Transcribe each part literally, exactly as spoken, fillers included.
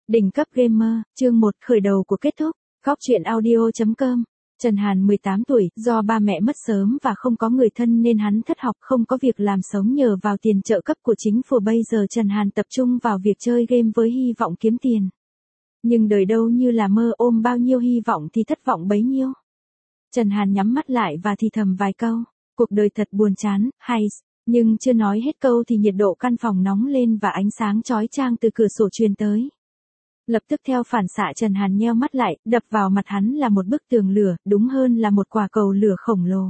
Đỉnh cấp gamer, chương một khởi đầu của kết thúc, góc truyện audio chấm com. Trần Hàn mười tám tuổi, do ba mẹ mất sớm và không có người thân nên hắn thất học không có việc làm sống nhờ vào tiền trợ cấp của chính phủ. Bây giờ Trần Hàn tập trung vào việc chơi game với hy vọng kiếm tiền. Nhưng đời đâu như là mơ, ôm bao nhiêu hy vọng thì thất vọng bấy nhiêu. Trần Hàn nhắm mắt lại và thì thầm vài câu, cuộc đời thật buồn chán, hay. Nhưng chưa nói hết câu thì nhiệt độ căn phòng nóng lên và ánh sáng chói chang từ cửa sổ truyền tới. Lập tức theo phản xạ Trần Hàn nheo mắt lại, đập vào mặt hắn là một bức tường lửa, đúng hơn là một quả cầu lửa khổng lồ.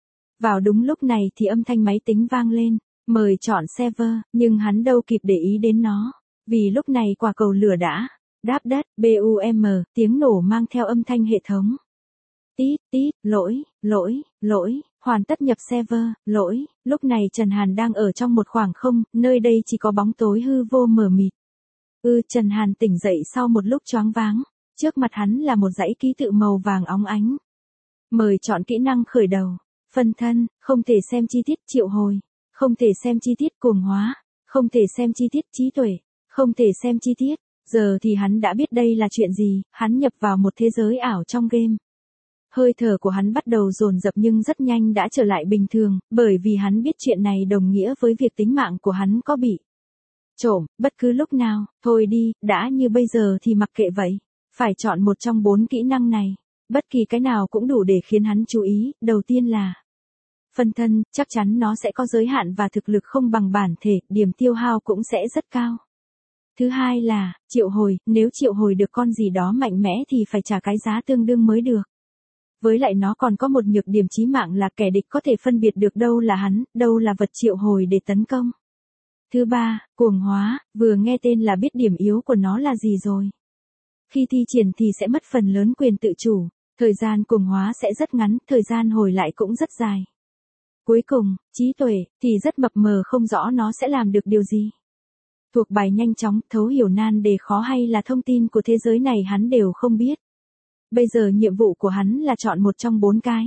Vào đúng lúc này thì âm thanh máy tính vang lên, mời chọn server, nhưng hắn đâu kịp để ý đến nó, vì lúc này quả cầu lửa đã đáp đất, bùm, tiếng nổ mang theo âm thanh hệ thống. Tít, tít, lỗi, lỗi, lỗi, hoàn tất nhập server, lỗi. Lúc này Trần Hàn đang ở trong một khoảng không, nơi đây chỉ có bóng tối hư vô mờ mịt. Ừ, Trần Hàn tỉnh dậy sau một lúc choáng váng, trước mặt hắn là một dãy ký tự màu vàng óng ánh. Mời chọn kỹ năng khởi đầu, phân thân, không thể xem chi tiết triệu hồi, không thể xem chi tiết cuồng hóa, không thể xem chi tiết trí tuệ, không thể xem chi tiết. Giờ thì hắn đã biết đây là chuyện gì, hắn nhập vào một thế giới ảo trong game. Hơi thở của hắn bắt đầu dồn dập nhưng rất nhanh đã trở lại bình thường, bởi vì hắn biết chuyện này đồng nghĩa với việc tính mạng của hắn có bị trộm, bất cứ lúc nào. Thôi đi, đã như bây giờ thì mặc kệ vậy. Phải chọn một trong bốn kỹ năng này. Bất kỳ cái nào cũng đủ để khiến hắn chú ý. Đầu tiên là phân thân, chắc chắn nó sẽ có giới hạn và thực lực không bằng bản thể, điểm tiêu hao cũng sẽ rất cao. Thứ hai là triệu hồi, nếu triệu hồi được con gì đó mạnh mẽ thì phải trả cái giá tương đương mới được. Với lại nó còn có một nhược điểm chí mạng là kẻ địch có thể phân biệt được đâu là hắn, đâu là vật triệu hồi để tấn công. Thứ ba, cuồng hóa, vừa nghe tên là biết điểm yếu của nó là gì rồi. Khi thi triển thì sẽ mất phần lớn quyền tự chủ, thời gian cuồng hóa sẽ rất ngắn, thời gian hồi lại cũng rất dài. Cuối cùng, trí tuệ, thì rất mập mờ không rõ nó sẽ làm được điều gì. Thuộc bài nhanh chóng, thấu hiểu nan đề khó hay là thông tin của thế giới này hắn đều không biết. Bây giờ nhiệm vụ của hắn là chọn một trong bốn cái.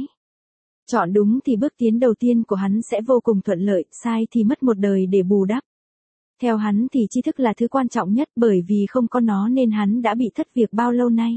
Chọn đúng thì bước tiến đầu tiên của hắn sẽ vô cùng thuận lợi, sai thì mất một đời để bù đắp. Theo hắn thì tri thức là thứ quan trọng nhất, bởi vì không có nó nên hắn đã bị thất việc bao lâu nay.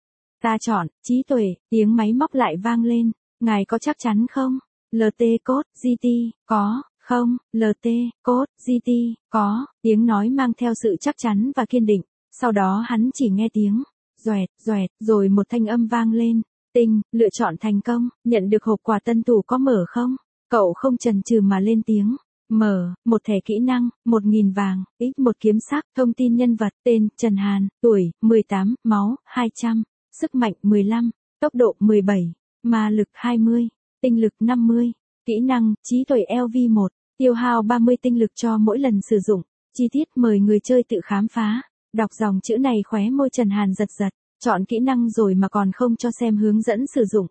Ta chọn trí tuệ, tiếng máy móc lại vang lên, ngài có chắc chắn không? lờ tê code, giê tê, có, không, lờ tê code, giê tê, có, tiếng nói mang theo sự chắc chắn và kiên định, sau đó hắn chỉ nghe tiếng doẹt, doẹt, rồi một thanh âm vang lên, tinh, lựa chọn thành công, nhận được hộp quà tân thủ có mở không? Cậu không chần chừ mà lên tiếng. Mở, một thẻ kỹ năng, một nghìn vàng, x một kiếm sắc, thông tin nhân vật, tên, Trần Hàn, tuổi, mười tám, máu, hai trăm, sức mạnh, mười lăm, tốc độ, mười bảy, ma lực, hai mươi, tinh lực, năm mươi, kỹ năng, trí tuệ lv một, tiêu hao ba mươi tinh lực cho mỗi lần sử dụng, chi tiết mời người chơi tự khám phá. Đọc dòng chữ này khóe môi Trần Hàn giật giật, chọn kỹ năng rồi mà còn không cho xem hướng dẫn sử dụng.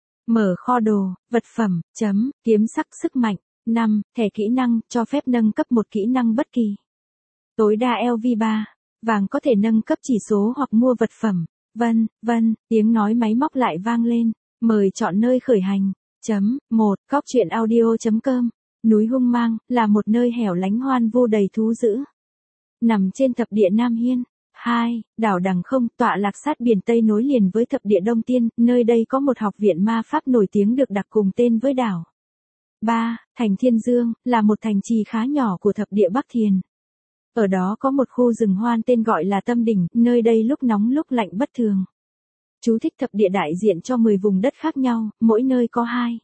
Mở kho đồ, vật phẩm, chấm, kiếm sắc sức mạnh. năm. Thẻ kỹ năng, cho phép nâng cấp một kỹ năng bất kỳ. Tối đa lv ba. Vàng có thể nâng cấp chỉ số hoặc mua vật phẩm. Vân, vân, tiếng nói máy móc lại vang lên. Mời chọn nơi khởi hành. Chấm, một. Góc truyện audio chấm com. Núi Hung Mang, là một nơi hẻo lánh hoang vu đầy thú dữ. Nằm trên thập địa Nam Hiên. hai. Đảo Đằng Không, tọa lạc sát biển Tây nối liền với thập địa Đông Tiên, nơi đây có một học viện ma pháp nổi tiếng được đặt cùng tên với đảo. ba. Thành Thiên Dương, là một thành trì khá nhỏ của thập địa Bắc Thiền. Ở đó có một khu rừng hoan tên gọi là Tâm Đỉnh, nơi đây lúc nóng lúc lạnh bất thường. Chú thích thập địa đại diện cho mười vùng đất khác nhau, mỗi nơi có hai.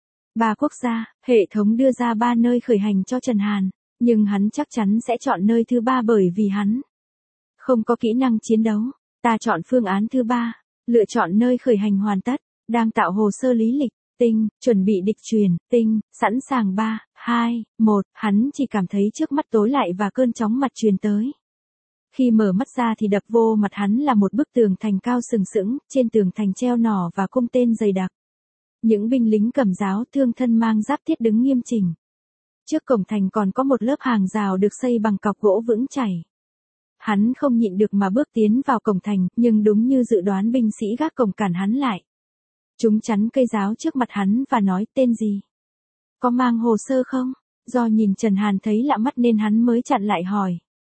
ba quốc gia, hệ thống đưa ra ba nơi khởi hành cho Trần Hàn, nhưng hắn chắc chắn sẽ chọn nơi thứ ba bởi vì hắn không có kỹ năng chiến đấu. Ta chọn phương án thứ ba, lựa chọn nơi khởi hành hoàn tất, đang tạo hồ sơ lý lịch. Tinh, chuẩn bị địch truyền, tinh, sẵn sàng ba, hai, một, hắn chỉ cảm thấy trước mắt tối lại và cơn chóng mặt truyền tới. Khi mở mắt ra thì đập vô mặt hắn là một bức tường thành cao sừng sững, trên tường thành treo nỏ và cung tên dày đặc. Những binh lính cầm giáo thương thân mang giáp thiết đứng nghiêm chỉnh. Trước cổng thành còn có một lớp hàng rào được xây bằng cọc gỗ vững chảy. Hắn không nhịn được mà bước tiến vào cổng thành, nhưng đúng như dự đoán binh sĩ gác cổng cản hắn lại. Chúng chắn cây giáo trước mặt hắn và nói tên gì? Có mang hồ sơ không? Do nhìn Trần Hàn thấy lạ mắt nên hắn mới chặn lại hỏi.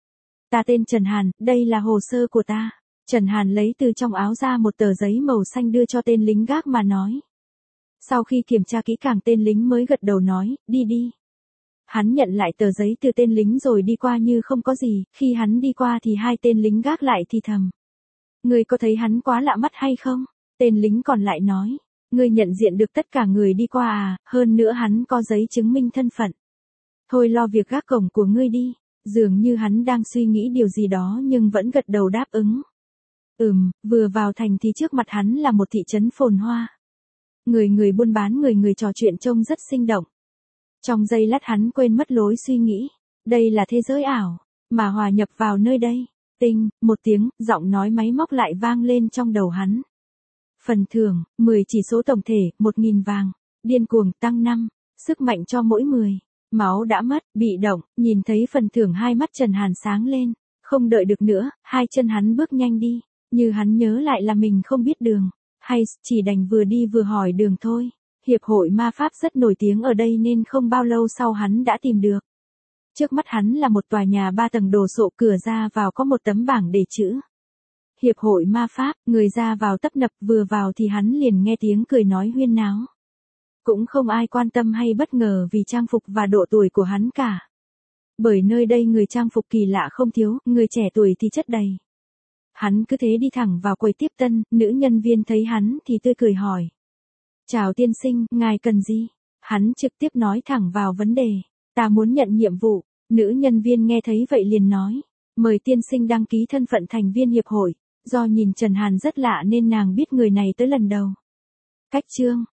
Ta tên Trần Hàn, đây là hồ sơ của ta. Trần Hàn lấy từ trong áo ra một tờ giấy màu xanh đưa cho tên lính gác mà nói. Sau khi kiểm tra kỹ càng tên lính mới gật đầu nói, đi đi. Hắn nhận lại tờ giấy từ tên lính rồi đi qua như không có gì, khi hắn đi qua thì hai tên lính gác lại thì thầm. Ngươi có thấy hắn quá lạ mắt hay không? Tên lính còn lại nói, ngươi nhận diện được tất cả người đi qua à, hơn nữa hắn có giấy chứng minh thân phận. Thôi lo việc gác cổng của ngươi đi. Dường như hắn đang suy nghĩ điều gì đó nhưng vẫn gật đầu đáp ứng. Ừm, vừa vào thành thì trước mặt hắn là một thị trấn phồn hoa. Người người buôn bán người người trò chuyện trông rất sinh động. Trong giây lát hắn quên mất lối suy nghĩ. Đây là thế giới ảo, mà hòa nhập vào nơi đây. Tinh, một tiếng, giọng nói máy móc lại vang lên trong đầu hắn. Phần thưởng, mười chỉ số tổng thể, một nghìn vàng. Điên cuồng, tăng năm. Sức mạnh cho mỗi mười. Máu đã mất, bị động, nhìn thấy phần thưởng hai mắt Trần Hàn sáng lên. Không đợi được nữa, hai chân hắn bước nhanh đi. Như hắn nhớ lại là mình không biết đường. Hay, chỉ đành vừa đi vừa hỏi đường thôi. Hiệp hội ma pháp rất nổi tiếng ở đây nên không bao lâu sau hắn đã tìm được. Trước mắt hắn là một tòa nhà ba tầng đồ sộ, cửa ra vào có một tấm bảng đề chữ. Hiệp hội ma pháp, người ra vào tấp nập, vừa vào thì hắn liền nghe tiếng cười nói huyên náo. Cũng không ai quan tâm hay bất ngờ vì trang phục và độ tuổi của hắn cả. Bởi nơi đây người trang phục kỳ lạ không thiếu, người trẻ tuổi thì chất đầy. Hắn cứ thế đi thẳng vào quầy tiếp tân, nữ nhân viên thấy hắn thì tươi cười hỏi. Chào tiên sinh, ngài cần gì? Hắn trực tiếp nói thẳng vào vấn đề. Ta muốn nhận nhiệm vụ. Nữ nhân viên nghe thấy vậy liền nói. Mời tiên sinh đăng ký thân phận thành viên hiệp hội. Do nhìn Trần Hàn rất lạ nên nàng biết người này tới lần đầu. Cách chương